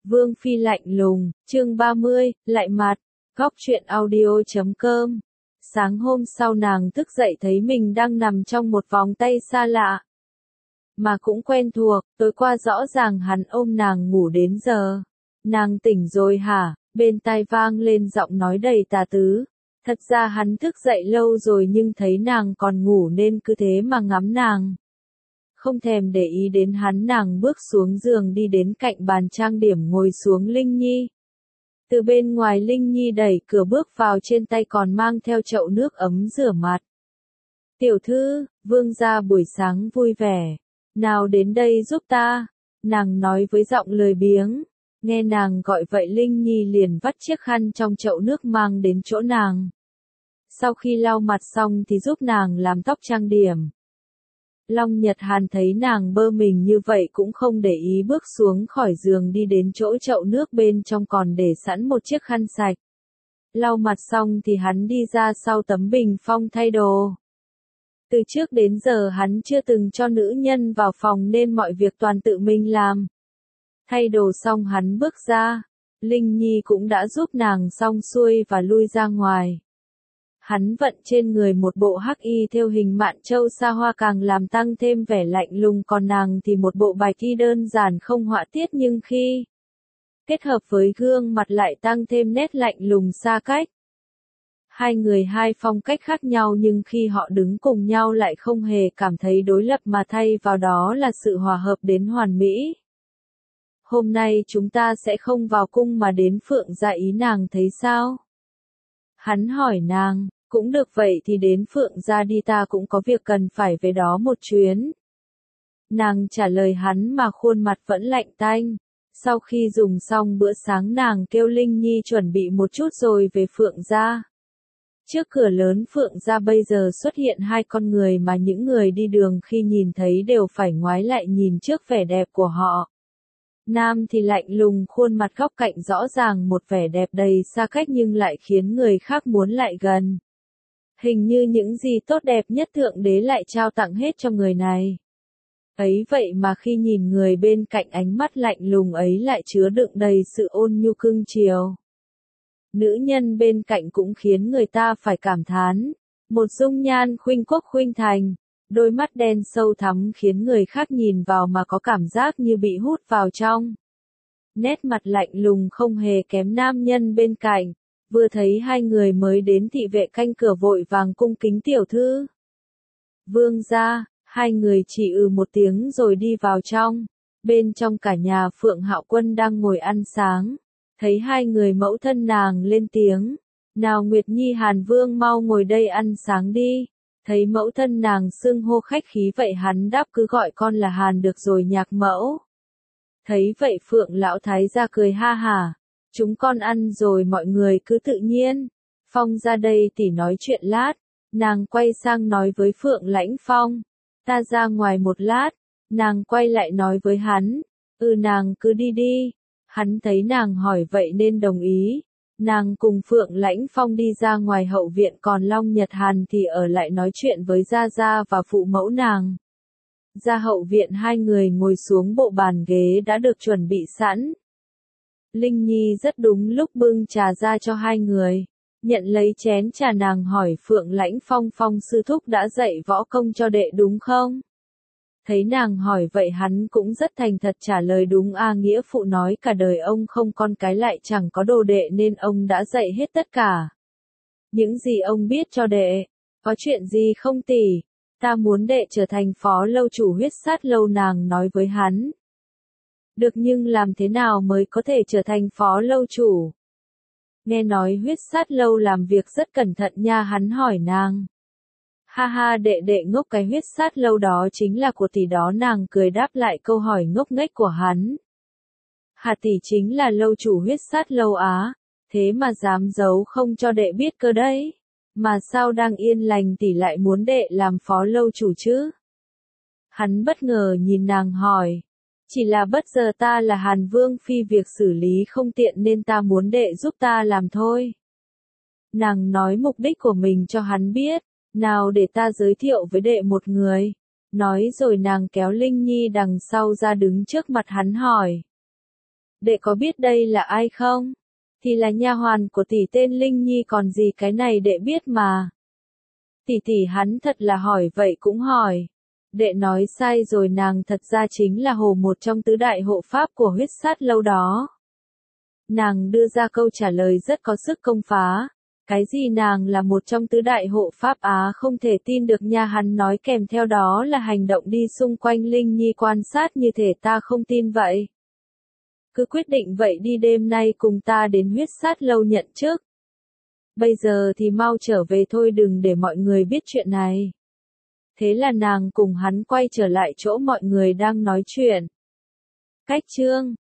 Vương Phi lạnh lùng, chương 30, lại mặt, góc truyện audio.com. Sáng hôm sau nàng thức dậy thấy mình đang nằm trong một vòng tay xa lạ. Mà cũng quen thuộc, tối qua rõ ràng hắn ôm nàng ngủ đến giờ. Nàng tỉnh rồi hả? Bên tai vang lên giọng nói đầy tà tứ. Thật ra hắn thức dậy lâu rồi nhưng thấy nàng còn ngủ nên cứ thế mà ngắm nàng. Không thèm để ý đến hắn, nàng bước xuống giường đi đến cạnh bàn trang điểm ngồi xuống. Linh Nhi. Từ bên ngoài Linh Nhi đẩy cửa bước vào, trên tay còn mang theo chậu nước ấm rửa mặt. Tiểu thư, vương gia buổi sáng vui vẻ. Nào đến đây giúp ta. Nàng nói với giọng lười biếng. Nghe nàng gọi vậy Linh Nhi liền vắt chiếc khăn trong chậu nước mang đến chỗ nàng. Sau khi lau mặt xong thì giúp nàng làm tóc trang điểm. Long Nhật Hàn thấy nàng bơ mình như vậy cũng không để ý, bước xuống khỏi giường đi đến chỗ chậu nước bên trong còn để sẵn một chiếc khăn sạch. Lau mặt xong thì hắn đi ra sau tấm bình phong thay đồ. Từ trước đến giờ hắn chưa từng cho nữ nhân vào phòng nên mọi việc toàn tự mình làm. Thay đồ xong hắn bước ra. Linh Nhi cũng đã giúp nàng xong xuôi và lui ra ngoài. Hắn vận trên người một bộ hắc y theo hình mạn châu sa hoa càng làm tăng thêm vẻ lạnh lùng, còn nàng thì một bộ bạch y đơn giản không họa tiết nhưng khi kết hợp với gương mặt lại tăng thêm nét lạnh lùng xa cách. Hai người hai phong cách khác nhau nhưng khi họ đứng cùng nhau lại không hề cảm thấy đối lập mà thay vào đó là sự hòa hợp đến hoàn mỹ. Hôm nay chúng ta sẽ không vào cung mà đến Phượng gia, ý nàng thấy sao? Hắn hỏi nàng. Cũng được, vậy thì đến Phượng gia đi, ta cũng có việc cần phải về đó một chuyến. Nàng trả lời hắn mà khuôn mặt vẫn lạnh tanh. Sau khi dùng xong bữa sáng nàng kêu Linh Nhi chuẩn bị một chút rồi về Phượng gia. Trước cửa lớn Phượng gia bây giờ xuất hiện hai con người mà những người đi đường khi nhìn thấy đều phải ngoái lại nhìn trước vẻ đẹp của họ. Nam thì lạnh lùng, khuôn mặt góc cạnh rõ ràng một vẻ đẹp đầy xa cách nhưng lại khiến người khác muốn lại gần. Hình như những gì tốt đẹp nhất Thượng Đế lại trao tặng hết cho người này. Ấy vậy mà khi nhìn người bên cạnh, ánh mắt lạnh lùng ấy lại chứa đựng đầy sự ôn nhu cưng chiều. Nữ nhân bên cạnh cũng khiến người ta phải cảm thán. Một dung nhan khuynh quốc khuynh thành, đôi mắt đen sâu thẳm khiến người khác nhìn vào mà có cảm giác như bị hút vào trong. Nét mặt lạnh lùng không hề kém nam nhân bên cạnh. Vừa thấy hai người mới đến, thị vệ canh cửa vội vàng cung kính tiểu thư. Vương gia, hai người chỉ một tiếng rồi đi vào trong. Bên trong cả nhà Phượng Hạo Quân đang ngồi ăn sáng. Thấy hai người mẫu thân nàng lên tiếng. Nào Nguyệt Nhi, Hàn Vương mau ngồi đây ăn sáng đi. Thấy mẫu thân nàng xưng hô khách khí vậy hắn đáp cứ gọi con là Hàn được rồi nhạc mẫu. Thấy vậy Phượng Lão Thái gia cười ha hả. Chúng con ăn rồi, mọi người cứ tự nhiên. Phong ra đây tỉ nói chuyện lát. Nàng quay sang nói với Phượng Lãnh Phong. Ta ra ngoài một lát. Nàng quay lại nói với hắn. Nàng cứ đi đi. Hắn thấy nàng hỏi vậy nên đồng ý. Nàng cùng Phượng Lãnh Phong đi ra ngoài hậu viện, còn Long Nhật Hàn thì ở lại nói chuyện với Gia Gia và phụ mẫu nàng. Ra hậu viện hai người ngồi xuống bộ bàn ghế đã được chuẩn bị sẵn. Linh Nhi rất đúng lúc bưng trà ra cho hai người. Nhận lấy chén trà nàng hỏi Phượng Lãnh Phong, Phong sư thúc đã dạy võ công cho đệ đúng không? Thấy nàng hỏi vậy hắn cũng rất thành thật trả lời đúng nghĩa phụ nói cả đời ông không con cái lại chẳng có đồ đệ nên ông đã dạy hết tất cả. Những gì ông biết cho đệ. Có chuyện gì không tỷ? Ta muốn đệ trở thành phó lâu chủ Huyết Sát lâu, nàng nói với hắn. Được, nhưng làm thế nào mới có thể trở thành phó lâu chủ? Nghe nói Huyết Sát lâu làm việc rất cẩn thận nha, hắn hỏi nàng. Ha ha, đệ ngốc, cái Huyết Sát lâu đó chính là của tỷ đó, nàng cười đáp lại câu hỏi ngốc nghếch của hắn. Hà, tỷ chính là lâu chủ Huyết Sát lâu á? Thế mà dám giấu không cho đệ biết cơ đấy. Mà sao đang yên lành tỷ lại muốn đệ làm phó lâu chủ chứ? Hắn bất ngờ nhìn nàng hỏi. Chỉ là bất giờ ta là Hàn Vương phi, việc xử lý không tiện nên ta muốn đệ giúp ta làm thôi. Nàng nói mục đích của mình cho hắn biết. Nào để ta giới thiệu với đệ một người. Nói rồi nàng kéo Linh Nhi đằng sau ra đứng trước mặt hắn hỏi. Đệ có biết đây là ai không? Thì là nha hoàn của tỷ tên Linh Nhi còn gì, cái này đệ biết mà. Tỷ hắn thật là hỏi vậy cũng hỏi. Đệ nói sai rồi, nàng thật ra chính là hồ một trong tứ đại hộ pháp của huyết sát lâu đó. Nàng đưa ra câu trả lời rất có sức công phá. Cái gì nàng là một trong tứ đại hộ pháp á, không thể tin được nha, hắn nói kèm theo đó là hành động đi xung quanh Linh Nhi quan sát như thể ta không tin vậy. Cứ quyết định vậy đi, đêm nay cùng ta đến huyết sát lâu nhận chức. Bây giờ thì mau trở về thôi, đừng để mọi người biết chuyện này. Thế là nàng cùng hắn quay trở lại chỗ mọi người đang nói chuyện. Cách chương